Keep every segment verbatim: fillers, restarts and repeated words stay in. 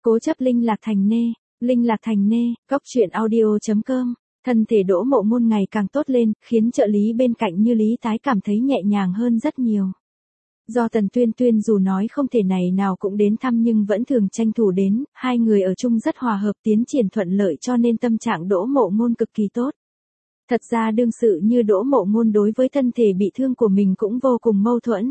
Cố chấp linh lạc thành nê, linh lạc thành nê, góc truyện audio.com. Thân thể Đỗ Mộ Ngôn ngày càng tốt lên, khiến trợ lý bên cạnh như Lý Tái cảm thấy nhẹ nhàng hơn rất nhiều. Do Tần Tuyên Tuyên dù nói không thể này nào cũng đến thăm nhưng vẫn thường tranh thủ đến, hai người ở chung rất hòa hợp tiến triển thuận lợi cho nên tâm trạng Đỗ Mộ Ngôn cực kỳ tốt. Thật ra đương sự như Đỗ Mộ Ngôn đối với thân thể bị thương của mình cũng vô cùng mâu thuẫn.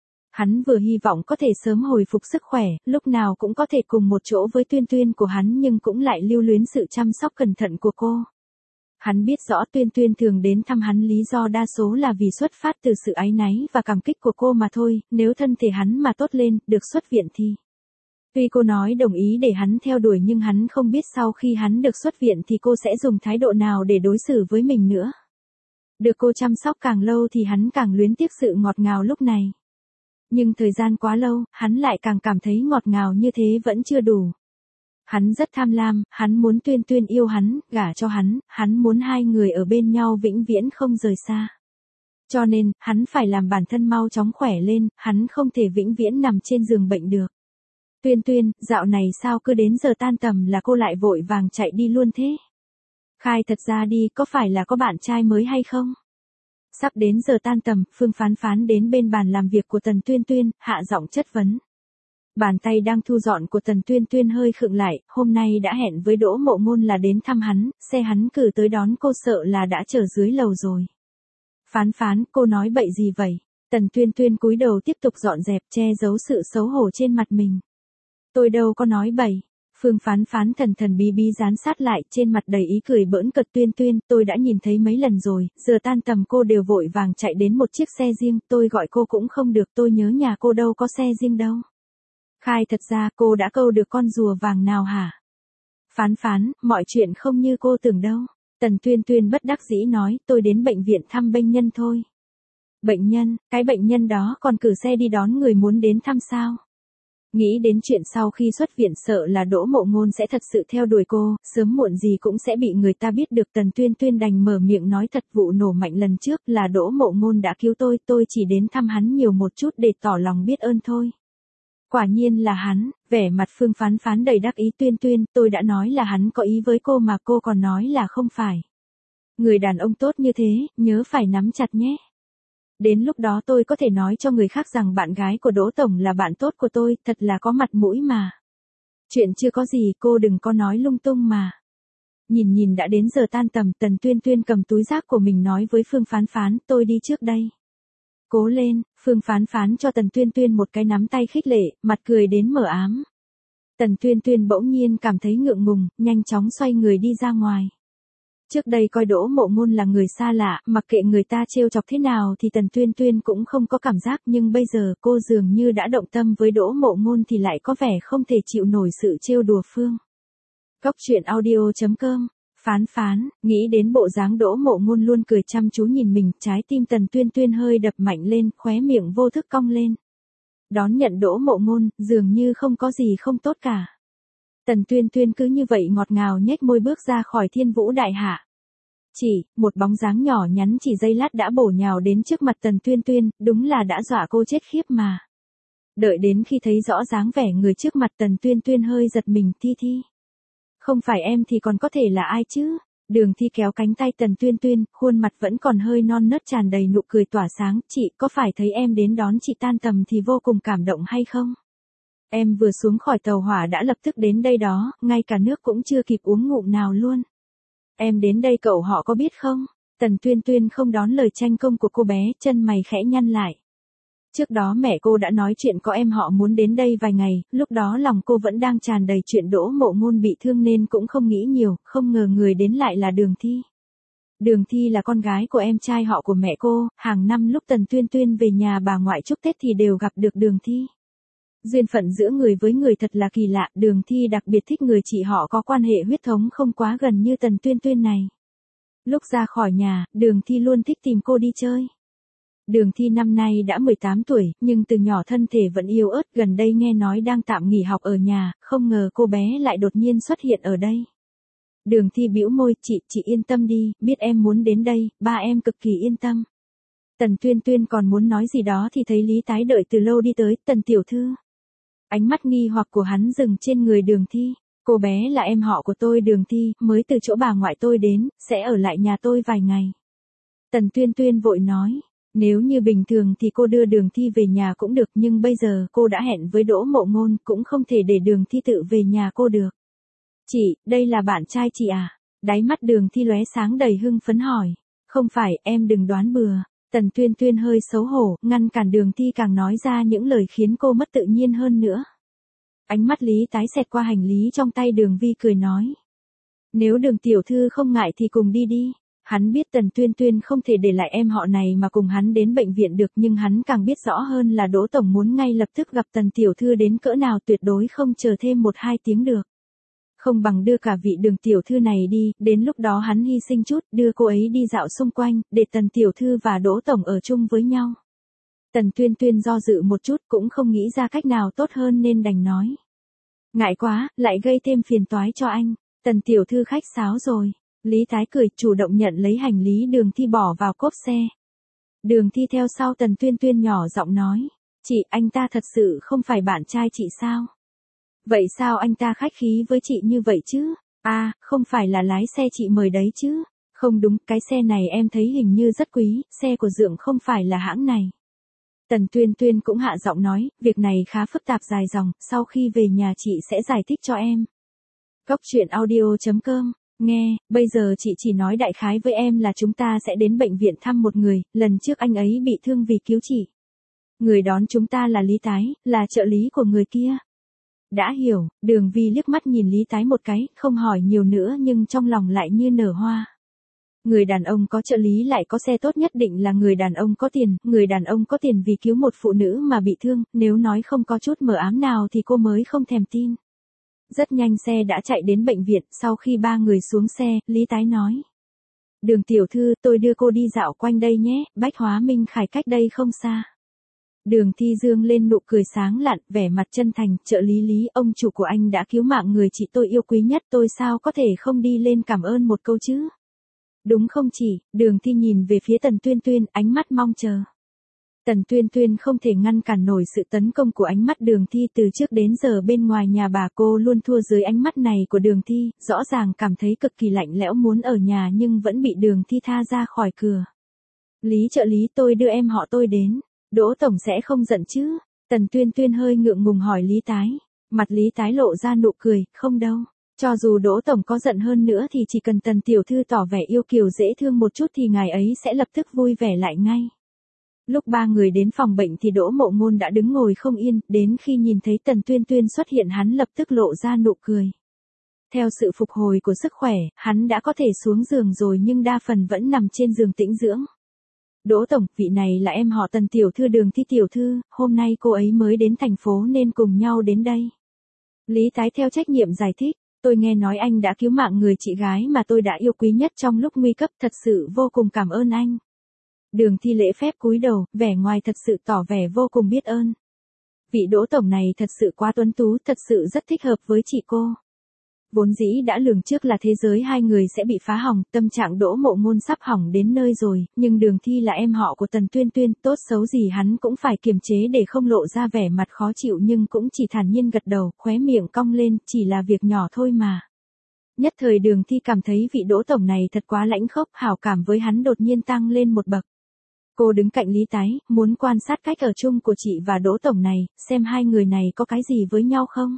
Hắn vừa hy vọng có thể sớm hồi phục sức khỏe, lúc nào cũng có thể cùng một chỗ với Tuyên Tuyên của hắn nhưng cũng lại lưu luyến sự chăm sóc cẩn thận của cô. Hắn biết rõ Tuyên Tuyên thường đến thăm hắn lý do đa số là vì xuất phát từ sự áy náy và cảm kích của cô mà thôi, nếu thân thể hắn mà tốt lên, được xuất viện thì. Tuy cô nói đồng ý để hắn theo đuổi nhưng hắn không biết sau khi hắn được xuất viện thì cô sẽ dùng thái độ nào để đối xử với mình nữa. Được cô chăm sóc càng lâu thì hắn càng luyến tiếc sự ngọt ngào lúc này. Nhưng thời gian quá lâu, hắn lại càng cảm thấy ngọt ngào như thế vẫn chưa đủ. Hắn rất tham lam, hắn muốn Tuyên Tuyên yêu hắn, gả cho hắn, hắn muốn hai người ở bên nhau vĩnh viễn không rời xa. Cho nên, hắn phải làm bản thân mau chóng khỏe lên, hắn không thể vĩnh viễn nằm trên giường bệnh được. Tuyên Tuyên, dạo này sao cứ đến giờ tan tầm là cô lại vội vàng chạy đi luôn thế? Khai thật ra đi, có phải là có bạn trai mới hay không? Sắp đến giờ tan tầm, Phương Phán Phán đến bên bàn làm việc của Tần Tuyên Tuyên, hạ giọng chất vấn. Bàn tay đang thu dọn của Tần Tuyên Tuyên hơi khựng lại, hôm nay đã hẹn với Đỗ Mộ Ngôn là đến thăm hắn, xe hắn cử tới đón cô sợ là đã chờ dưới lầu rồi. Phán Phán, cô nói bậy gì vậy? Tần Tuyên Tuyên cúi đầu tiếp tục dọn dẹp che giấu sự xấu hổ trên mặt mình. Tôi đâu có nói bậy. Phương Phán Phán thần thần bí bí dán sát lại, trên mặt đầy ý cười bỡn cợt. Tuyên Tuyên, tôi đã nhìn thấy mấy lần rồi, giờ tan tầm cô đều vội vàng chạy đến một chiếc xe riêng, tôi gọi cô cũng không được, tôi nhớ nhà cô đâu có xe riêng đâu. Khai thật ra cô đã câu được con rùa vàng nào hả? Phán Phán, mọi chuyện không như cô tưởng đâu. Tần Tuyên Tuyên bất đắc dĩ nói, tôi đến bệnh viện thăm bệnh nhân thôi. Bệnh nhân, cái bệnh nhân đó còn cử xe đi đón người muốn đến thăm sao? Nghĩ đến chuyện sau khi xuất viện sợ là Đỗ Mộ Ngôn sẽ thật sự theo đuổi cô, sớm muộn gì cũng sẽ bị người ta biết được. Tần Tuyên Tuyên đành mở miệng nói thật, vụ nổ mạnh lần trước là Đỗ Mộ Ngôn đã cứu tôi, tôi chỉ đến thăm hắn nhiều một chút để tỏ lòng biết ơn thôi. Quả nhiên là hắn, vẻ mặt Phương Phán Phán đầy đắc ý. Tuyên Tuyên, tôi đã nói là hắn có ý với cô mà cô còn nói là không phải. Người đàn ông tốt như thế, nhớ phải nắm chặt nhé. Đến lúc đó tôi có thể nói cho người khác rằng bạn gái của Đỗ Tổng là bạn tốt của tôi, thật là có mặt mũi mà. Chuyện chưa có gì, cô đừng có nói lung tung mà. Nhìn nhìn đã đến giờ tan tầm, Tần Tuyên Tuyên cầm túi rác của mình nói với Phương Phán Phán, tôi đi trước đây. Cố lên, Phương Phán Phán cho Tần Tuyên Tuyên một cái nắm tay khích lệ, mặt cười đến mờ ám. Tần Tuyên Tuyên bỗng nhiên cảm thấy ngượng ngùng, nhanh chóng xoay người đi ra ngoài. Trước đây coi Đỗ Mộ Ngôn là người xa lạ, mặc kệ người ta trêu chọc thế nào thì Tần Tuyên Tuyên cũng không có cảm giác, nhưng bây giờ cô dường như đã động tâm với Đỗ Mộ Ngôn thì lại có vẻ không thể chịu nổi sự trêu đùa Phương. Góc truyện audio.com. Phán Phán, nghĩ đến bộ dáng Đỗ Mộ Ngôn luôn cười chăm chú nhìn mình, trái tim Tần Tuyên Tuyên hơi đập mạnh lên, khóe miệng vô thức cong lên. Đón nhận Đỗ Mộ Ngôn, dường như không có gì không tốt cả. Tần Tuyên Tuyên cứ như vậy ngọt ngào nhếch môi bước ra khỏi Thiên Vũ Đại Hạ. Chỉ, một bóng dáng nhỏ nhắn chỉ giây lát đã bổ nhào đến trước mặt Tần Tuyên Tuyên, đúng là đã dọa cô chết khiếp mà. Đợi đến khi thấy rõ dáng vẻ người trước mặt Tần Tuyên Tuyên hơi giật mình. Thi Thi. Không phải em thì còn có thể là ai chứ? Đường Thi kéo cánh tay Tần Tuyên Tuyên, khuôn mặt vẫn còn hơi non nớt tràn đầy nụ cười tỏa sáng. Chị, có phải thấy em đến đón chị tan tầm thì vô cùng cảm động hay không? Em vừa xuống khỏi tàu hỏa đã lập tức đến đây đó, ngay cả nước cũng chưa kịp uống ngụm nào luôn. Em đến đây cậu họ có biết không? Tần Tuyên Tuyên không đón lời tranh công của cô bé, chân mày khẽ nhăn lại. Trước đó mẹ cô đã nói chuyện có em họ muốn đến đây vài ngày, lúc đó lòng cô vẫn đang tràn đầy chuyện Đỗ Mộ Ngôn bị thương nên cũng không nghĩ nhiều, không ngờ người đến lại là Đường Thi. Đường Thi là con gái của em trai họ của mẹ cô, hàng năm lúc Tần Tuyên Tuyên về nhà bà ngoại chúc Tết thì đều gặp được Đường Thi. Duyên phận giữa người với người thật là kỳ lạ, Đường Thi đặc biệt thích người chị họ có quan hệ huyết thống không quá gần như Tần Tuyên Tuyên này. Lúc ra khỏi nhà, Đường Thi luôn thích tìm cô đi chơi. Đường Thi năm nay đã mười tám tuổi, nhưng từ nhỏ thân thể vẫn yếu ớt, gần đây nghe nói đang tạm nghỉ học ở nhà, không ngờ cô bé lại đột nhiên xuất hiện ở đây. Đường Thi bĩu môi, chị, chị yên tâm đi, biết em muốn đến đây, ba em cực kỳ yên tâm. Tần Tuyên Tuyên còn muốn nói gì đó thì thấy Lý Tái đợi từ lâu đi tới. Tần tiểu thư. Ánh mắt nghi hoặc của hắn dừng trên người Đường Thi. Cô bé là em họ của tôi Đường Thi, mới từ chỗ bà ngoại tôi đến, sẽ ở lại nhà tôi vài ngày. Tần Tuyên Tuyên vội nói, nếu như bình thường thì cô đưa Đường Thi về nhà cũng được, nhưng bây giờ cô đã hẹn với Đỗ Mộ Ngôn, cũng không thể để Đường Thi tự về nhà cô được. Chị, đây là bạn trai chị à? Đáy mắt Đường Thi lóe sáng đầy hưng phấn hỏi. Không phải, em đừng đoán bừa. Tần Tuyên Tuyên hơi xấu hổ, ngăn cản Đường Thi càng nói ra những lời khiến cô mất tự nhiên hơn nữa. Ánh mắt Lý Tái xẹt qua hành lý trong tay Đường Vi cười nói. Nếu Đường tiểu thư không ngại thì cùng đi đi. Hắn biết Tần Tuyên Tuyên không thể để lại em họ này mà cùng hắn đến bệnh viện được, nhưng hắn càng biết rõ hơn là Đỗ Tổng muốn ngay lập tức gặp Tần tiểu thư đến cỡ nào, tuyệt đối không chờ thêm một hai tiếng được. Không bằng đưa cả vị Đường tiểu thư này đi, đến lúc đó hắn hy sinh chút, đưa cô ấy đi dạo xung quanh, để Tần tiểu thư và Đỗ Tổng ở chung với nhau. Tần Tuyên Tuyên do dự một chút, cũng không nghĩ ra cách nào tốt hơn nên đành nói. Ngại quá, lại gây thêm phiền toái cho anh. Tần tiểu thư khách sáo rồi. Lý Tái cười, chủ động nhận lấy hành lý Đường Thi bỏ vào cốp xe. Đường Thi theo sau Tần Tuyên Tuyên nhỏ giọng nói. Chị, anh ta thật sự không phải bạn trai chị sao? Vậy sao anh ta khách khí với chị như vậy chứ? À, không phải là lái xe chị mời đấy chứ? Không đúng, cái xe này em thấy hình như rất quý, xe của Dượng không phải là hãng này. Tần Tuyên Tuyên cũng hạ giọng nói, việc này khá phức tạp dài dòng, sau khi về nhà chị sẽ giải thích cho em. Góc truyện audio chấm com. Nghe, bây giờ chị chỉ nói đại khái với em là chúng ta sẽ đến bệnh viện thăm một người, lần trước anh ấy bị thương vì cứu chị. Người đón chúng ta là Lý Tái, là trợ lý của người kia. Đã hiểu, Đường Vi liếc mắt nhìn Lý Tái một cái, không hỏi nhiều nữa nhưng trong lòng lại như nở hoa. Người đàn ông có trợ lý lại có xe tốt nhất định là người đàn ông có tiền, người đàn ông có tiền vì cứu một phụ nữ mà bị thương, nếu nói không có chút mờ ám nào thì cô mới không thèm tin. Rất nhanh xe đã chạy đến bệnh viện, sau khi ba người xuống xe, Lý Tái nói. Đường tiểu thư, tôi đưa cô đi dạo quanh đây nhé, Bách Hóa Minh Khải cách đây không xa. Đường Thi dương lên nụ cười sáng lạn, vẻ mặt chân thành, trợ lý Lý, ông chủ của anh đã cứu mạng người chị tôi yêu quý nhất, tôi sao có thể không đi lên cảm ơn một câu chứ? Đúng không chị? Đường Thi nhìn về phía Tần Tuyên Tuyên, ánh mắt mong chờ. Tần Tuyên Tuyên không thể ngăn cản nổi sự tấn công của ánh mắt Đường Thi, từ trước đến giờ bên ngoài nhà bà cô luôn thua dưới ánh mắt này của Đường Thi, rõ ràng cảm thấy cực kỳ lạnh lẽo muốn ở nhà nhưng vẫn bị Đường Thi tha ra khỏi cửa. Lý trợ lý, tôi đưa em họ tôi đến, Đỗ Tổng sẽ không giận chứ? Tần Tuyên Tuyên hơi ngượng ngùng hỏi Lý Tái. Mặt Lý Tái lộ ra nụ cười, không đâu. Cho dù Đỗ Tổng có giận hơn nữa thì chỉ cần Tần tiểu thư tỏ vẻ yêu kiều dễ thương một chút thì ngài ấy sẽ lập tức vui vẻ lại ngay. Lúc ba người đến phòng bệnh thì Đỗ Mộ Ngôn đã đứng ngồi không yên, đến khi nhìn thấy Tần Tuyên Tuyên xuất hiện hắn lập tức lộ ra nụ cười. Theo sự phục hồi của sức khỏe, hắn đã có thể xuống giường rồi nhưng đa phần vẫn nằm trên giường tĩnh dưỡng. Đỗ Tổng, vị này là em họ Tần tiểu thư Đường Thi tiểu thư, hôm nay cô ấy mới đến thành phố nên cùng nhau đến đây. Lý Tái theo trách nhiệm giải thích, tôi nghe nói anh đã cứu mạng người chị gái mà tôi đã yêu quý nhất trong lúc nguy cấp, thật sự vô cùng cảm ơn anh. Đường Thi lễ phép cúi đầu, vẻ ngoài thật sự tỏ vẻ vô cùng biết ơn. Vị Đỗ Tổng này thật sự quá tuấn tú, thật sự rất thích hợp với chị cô. Vốn dĩ đã lường trước là thế giới hai người sẽ bị phá hỏng, tâm trạng Đỗ Mộ Ngôn sắp hỏng đến nơi rồi, nhưng Đường Thi là em họ của Tần Tuyên Tuyên, tốt xấu gì hắn cũng phải kiềm chế để không lộ ra vẻ mặt khó chịu nhưng cũng chỉ thản nhiên gật đầu, khóe miệng cong lên, chỉ là việc nhỏ thôi mà. Nhất thời Đường Thi cảm thấy vị Đỗ Tổng này thật quá lãnh khốc, hảo cảm với hắn đột nhiên tăng lên một bậc. Cô đứng cạnh Lý Tái, muốn quan sát cách ở chung của chị và Đỗ Tổng này, xem hai người này có cái gì với nhau không?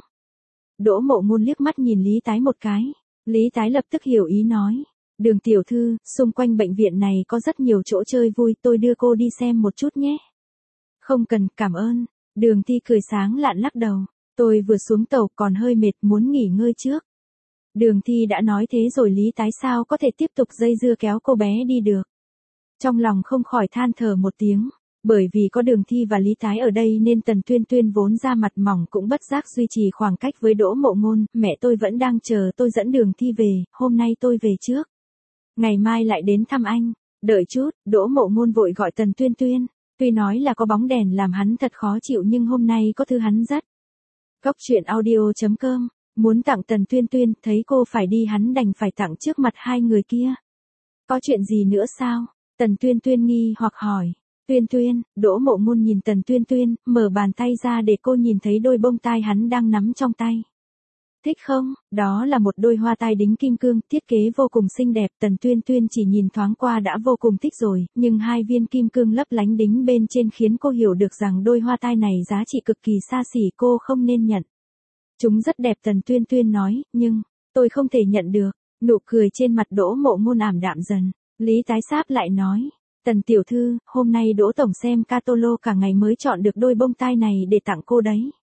Đỗ Mộ Ngôn liếc mắt nhìn Lý Tái một cái. Lý Tái lập tức hiểu ý nói. Đường tiểu thư, xung quanh bệnh viện này có rất nhiều chỗ chơi vui, tôi đưa cô đi xem một chút nhé. Không cần, cảm ơn. Đường Thi cười sáng lạn lắc đầu. Tôi vừa xuống tàu còn hơi mệt, muốn nghỉ ngơi trước. Đường Thi đã nói thế rồi Lý Tái sao có thể tiếp tục dây dưa kéo cô bé đi được. Trong lòng không khỏi than thở một tiếng. Bởi vì có Đường Thi và Lý Tái ở đây nên Tần Tuyên Tuyên vốn ra mặt mỏng cũng bất giác duy trì khoảng cách với Đỗ Mộ Ngôn. Mẹ tôi vẫn đang chờ tôi dẫn Đường Thi về, hôm nay tôi về trước. Ngày mai lại đến thăm anh. Đợi chút, Đỗ Mộ Ngôn vội gọi Tần Tuyên Tuyên. Tuy nói là có bóng đèn làm hắn thật khó chịu nhưng hôm nay có thứ hắn rất. Góc truyện audio chấm com. Muốn tặng Tần Tuyên Tuyên, thấy cô phải đi hắn đành phải tặng trước mặt hai người kia. Có chuyện gì nữa sao? Tần Tuyên Tuyên nghi hoặc hỏi. Tuyên Tuyên, Đỗ Mộ Ngôn nhìn Tần Tuyên Tuyên, mở bàn tay ra để cô nhìn thấy đôi bông tai hắn đang nắm trong tay. Thích không? Đó là một đôi hoa tai đính kim cương, thiết kế vô cùng xinh đẹp. Tần Tuyên Tuyên chỉ nhìn thoáng qua đã vô cùng thích rồi, nhưng hai viên kim cương lấp lánh đính bên trên khiến cô hiểu được rằng đôi hoa tai này giá trị cực kỳ xa xỉ, cô không nên nhận. Chúng rất đẹp, Tần Tuyên Tuyên nói, nhưng, tôi không thể nhận được. Nụ cười trên mặt Đỗ Mộ Ngôn ảm đạm dần. Lý Tái Sáp lại nói, Tần tiểu thư, hôm nay Đỗ tổng xem catalog cả ngày mới chọn được đôi bông tai này để tặng cô đấy.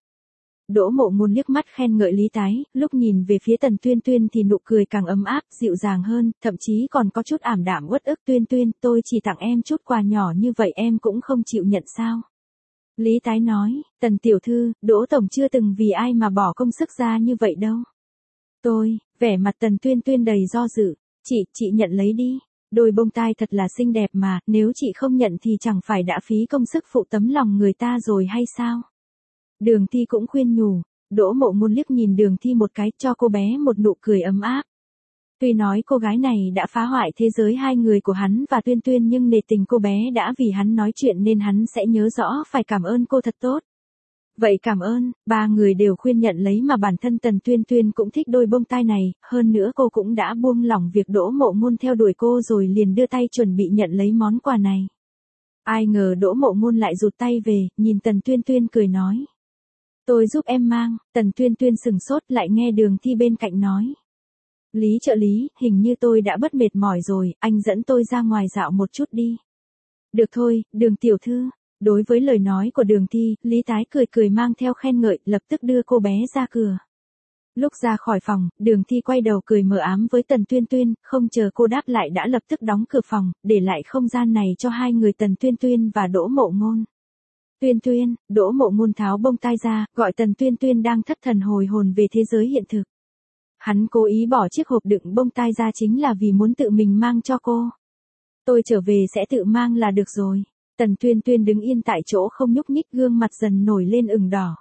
Đỗ Mộ Ngôn liếc mắt khen ngợi Lý Tái, lúc nhìn về phía Tần Tuyên Tuyên thì nụ cười càng ấm áp, dịu dàng hơn, thậm chí còn có chút ảm đạm uất ức. Tuyên Tuyên, tôi chỉ tặng em chút quà nhỏ như vậy em cũng không chịu nhận sao? Lý Tái nói, Tần tiểu thư, Đỗ tổng chưa từng vì ai mà bỏ công sức ra như vậy đâu. Tôi, vẻ mặt Tần Tuyên Tuyên đầy do dự, chị, chị nhận lấy đi. Đôi bông tai thật là xinh đẹp mà, nếu chị không nhận thì chẳng phải đã phí công sức phụ tấm lòng người ta rồi hay sao? Đường Thi cũng khuyên nhủ. Đỗ Mộ Ngôn liếc nhìn Đường Thi một cái, cho cô bé một nụ cười ấm áp. Tuy nói cô gái này đã phá hoại thế giới hai người của hắn và Tuyên Tuyên, nhưng nể tình cô bé đã vì hắn nói chuyện nên hắn sẽ nhớ rõ phải cảm ơn cô thật tốt. Vậy cảm ơn, ba người đều khuyên nhận lấy mà bản thân Tần Tuyên Tuyên cũng thích đôi bông tai này, hơn nữa cô cũng đã buông lỏng việc Đỗ Mộ Ngôn theo đuổi cô rồi liền đưa tay chuẩn bị nhận lấy món quà này. Ai ngờ Đỗ Mộ Ngôn lại rụt tay về, nhìn Tần Tuyên Tuyên cười nói. Tôi giúp em mang. Tần Tuyên Tuyên sừng sốt, lại nghe Đường Thi bên cạnh nói. Lý trợ lý, hình như tôi đã bớt mệt mỏi rồi, anh dẫn tôi ra ngoài dạo một chút đi. Được thôi, Đường tiểu thư. Đối với lời nói của Đường Thi, Lý Tái cười cười mang theo khen ngợi, lập tức đưa cô bé ra cửa. Lúc ra khỏi phòng, Đường Thi quay đầu cười mờ ám với Tần Tuyên Tuyên, không chờ cô đáp lại đã lập tức đóng cửa phòng, để lại không gian này cho hai người Tần Tuyên Tuyên và Đỗ Mộ Ngôn. Tuyên Tuyên, Đỗ Mộ Ngôn tháo bông tai ra, gọi Tần Tuyên Tuyên đang thất thần hồi hồn về thế giới hiện thực. Hắn cố ý bỏ chiếc hộp đựng bông tai ra chính là vì muốn tự mình mang cho cô. Tôi trở về sẽ tự mang là được rồi. Tần Tuyên Tuyên đứng yên tại chỗ không nhúc nhích, gương mặt dần nổi lên ửng đỏ.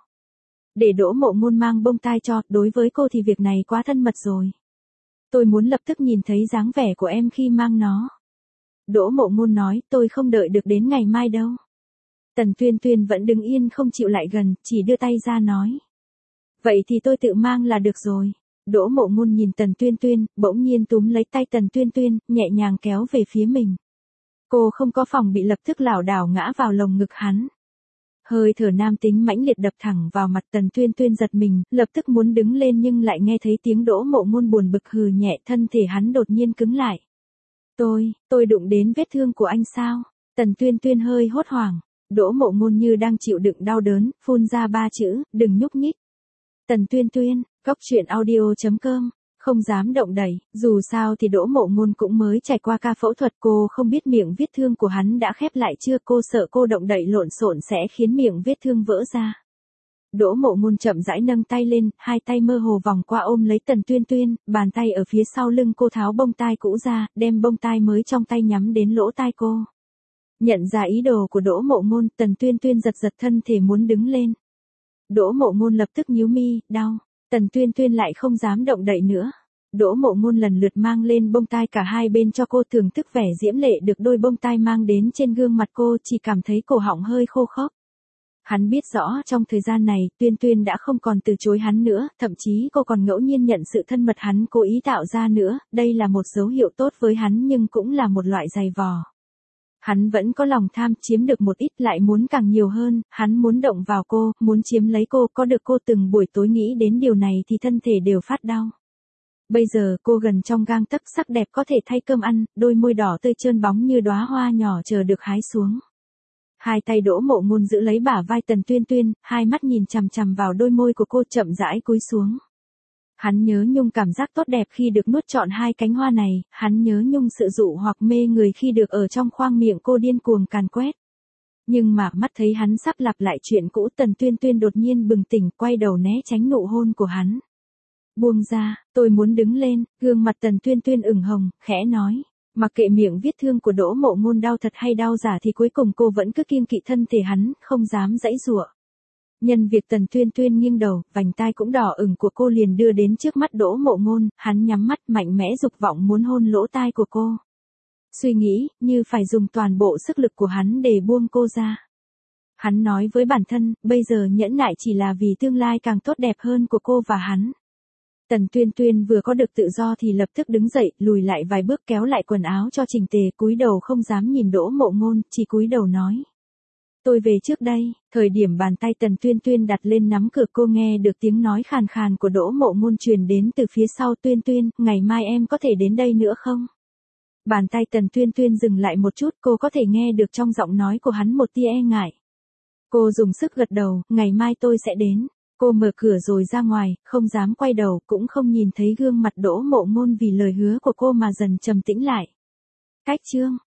Để Đỗ Mộ Ngôn mang bông tai cho, đối với cô thì việc này quá thân mật rồi. Tôi muốn lập tức nhìn thấy dáng vẻ của em khi mang nó. Đỗ Mộ Ngôn nói, tôi không đợi được đến ngày mai đâu. Tần Tuyên Tuyên vẫn đứng yên không chịu lại gần, chỉ đưa tay ra nói. Vậy thì tôi tự mang là được rồi. Đỗ Mộ Ngôn nhìn Tần Tuyên Tuyên, bỗng nhiên túm lấy tay Tần Tuyên Tuyên, nhẹ nhàng kéo về phía mình. Cô không có phòng bị, lập tức lảo đảo ngã vào lồng ngực hắn. Hơi thở nam tính mãnh liệt đập thẳng vào mặt. Tần Tuyên Tuyên giật mình, lập tức muốn đứng lên nhưng lại nghe thấy tiếng Đỗ Mộ Ngôn buồn bực hừ nhẹ, thân thể hắn đột nhiên cứng lại. Tôi, tôi đụng đến vết thương của anh sao? Tần Tuyên Tuyên hơi hốt hoảng. Đỗ Mộ Ngôn như đang chịu đựng đau đớn, phun ra ba chữ, đừng nhúc nhích. Tần Tuyên Tuyên, cốc truyện audio chấm com, không dám động đậy, dù sao thì Đỗ Mộ Ngôn cũng mới trải qua ca phẫu thuật, cô không biết miệng vết thương của hắn đã khép lại chưa, cô sợ cô động đậy lộn xộn sẽ khiến miệng vết thương vỡ ra. Đỗ Mộ Ngôn chậm rãi nâng tay lên, hai tay mơ hồ vòng qua ôm lấy Tần Tuyên Tuyên, bàn tay ở phía sau lưng cô tháo bông tai cũ ra, đem bông tai mới trong tay nhắm đến lỗ tai cô. Nhận ra ý đồ của Đỗ Mộ Ngôn, Tần Tuyên Tuyên giật giật thân thể muốn đứng lên. Đỗ Mộ Ngôn lập tức nhíu mi, đau. Tần Tuyên Tuyên lại không dám động đậy nữa. Đỗ Mộ Ngôn lần lượt mang lên bông tai cả hai bên cho cô, thưởng thức vẻ diễm lệ được đôi bông tai mang đến trên gương mặt cô, chỉ cảm thấy cổ họng hơi khô khốc. Hắn biết rõ trong thời gian này, Tuyên Tuyên đã không còn từ chối hắn nữa, thậm chí cô còn ngẫu nhiên nhận sự thân mật hắn cố ý tạo ra nữa, đây là một dấu hiệu tốt với hắn nhưng cũng là một loại giày vò. Hắn vẫn có lòng tham, chiếm được một ít lại muốn càng nhiều hơn, hắn muốn động vào cô, muốn chiếm lấy cô, có được cô từng buổi tối nghĩ đến điều này thì thân thể đều phát đau. Bây giờ cô gần trong gang tấc, sắc đẹp có thể thay cơm ăn, đôi môi đỏ tươi trơn bóng như đóa hoa nhỏ chờ được hái xuống. Hai tay Đỗ Mộ Ngôn giữ lấy bả vai Tần Tuyên Tuyên, hai mắt nhìn chằm chằm vào đôi môi của cô, chậm rãi cúi xuống. Hắn nhớ nhung cảm giác tốt đẹp khi được nuốt trọn hai cánh hoa này, hắn nhớ nhung sự dụ hoặc mê người khi được ở trong khoang miệng cô điên cuồng càn quét. Nhưng mà mắt thấy hắn sắp lặp lại chuyện cũ, Tần Tuyên Tuyên đột nhiên bừng tỉnh, quay đầu né tránh nụ hôn của hắn. Buông ra, tôi muốn đứng lên, gương mặt Tần Tuyên Tuyên ửng hồng, khẽ nói. Mặc kệ miệng vết thương của Đỗ Mộ Ngôn đau thật hay đau giả thì cuối cùng cô vẫn cứ kiêng kỵ thân thể hắn, không dám giãy giụa. Nhân việc Tần Tuyên Tuyên nghiêng đầu, vành tai cũng đỏ ửng của cô liền đưa đến trước mắt Đỗ Mộ Ngôn, hắn nhắm mắt mạnh mẽ dục vọng muốn hôn lỗ tai của cô. Suy nghĩ, như phải dùng toàn bộ sức lực của hắn để buông cô ra. Hắn nói với bản thân, bây giờ nhẫn nại chỉ là vì tương lai càng tốt đẹp hơn của cô và hắn. Tần Tuyên Tuyên vừa có được tự do thì lập tức đứng dậy, lùi lại vài bước kéo lại quần áo cho chỉnh tề, cúi đầu không dám nhìn Đỗ Mộ Ngôn, chỉ cúi đầu nói. Tôi về trước đây. Thời điểm bàn tay Tần Tuyên Tuyên đặt lên nắm cửa, cô nghe được tiếng nói khàn khàn của Đỗ Mộ Ngôn truyền đến từ phía sau. Tuyên Tuyên, ngày mai em có thể đến đây nữa không? Bàn tay Tần Tuyên Tuyên dừng lại một chút, cô có thể nghe được trong giọng nói của hắn một tia e ngại. Cô dùng sức gật đầu, ngày mai tôi sẽ đến. Cô mở cửa rồi ra ngoài, không dám quay đầu, cũng không nhìn thấy gương mặt Đỗ Mộ Ngôn vì lời hứa của cô mà dần trầm tĩnh lại. Cách chương